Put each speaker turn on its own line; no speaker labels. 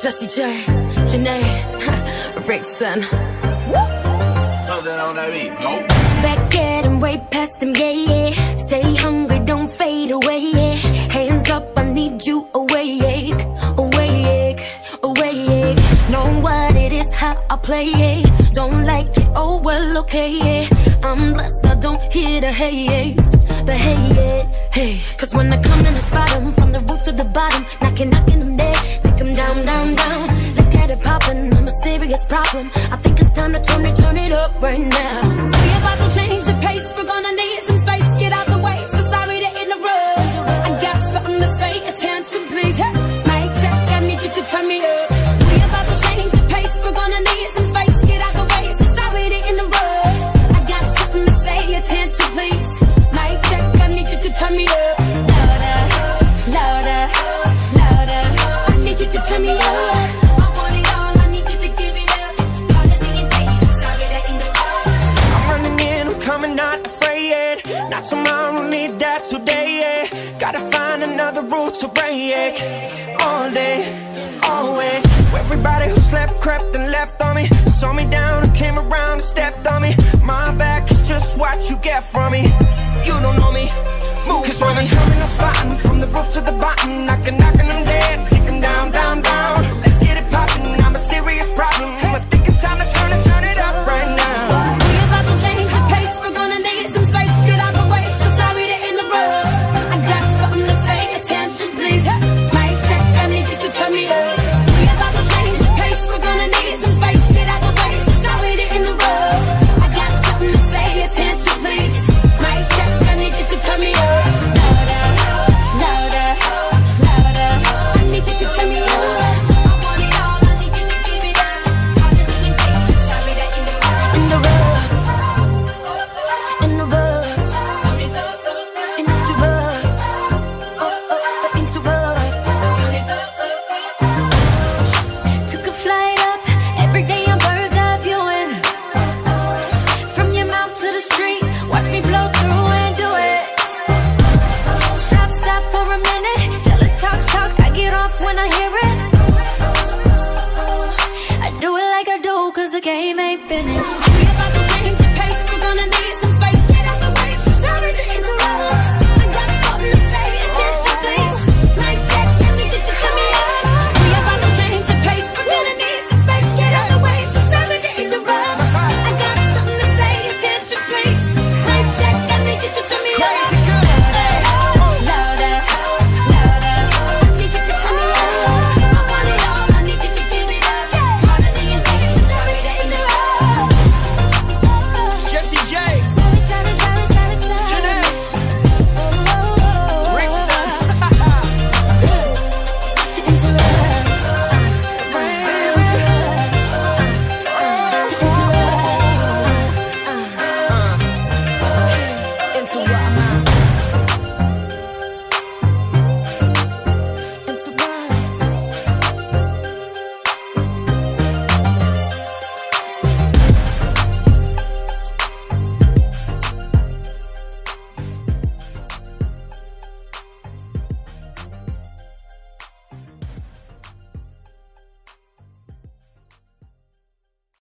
Jessie J, Janae, Rickson.
On that beat, go.
Back at him, way past him, yeah, yeah. Stay hungry, don't fade away, yeah. Hands up, I need you awake, awake, awake. Know what it is, how I play it. Don't like it, oh well, okay, yeah. I'm blessed, I don't hear the hate, hey. Cause when I come in the spot 'em, from the roof to the bottom, knocking them dead, take them down, down, down. Let's get it poppin', I'm a serious problem. I think it's time to turn it up right now. We about to change the pace, we're gonna need some space. Get out the way, so sorry to interrupt. I got something to say, attention please. Hey, mic check, I need you to turn me up. We about to change the pace, we're gonna need some space. Get out the way, so sorry to interrupt. I got something to say, attention please. Mic check, I need you to turn me up. Louder, louder, louder. I need you to turn me up. I want it all, I need you to give it up. Harder than you think, sorry to interrupt.
I'm running in, I'm coming, not afraid. Not tomorrow, need that today, yeah. Gotta find another route to break. All day, always. Everybody who slept, crept and left on me, saw me down and came around and stepped on me. My back is just what you get from me. You don't know me, move. Cause when I'm coming, I'm spotting from the roof to the bottom, knocking them dead.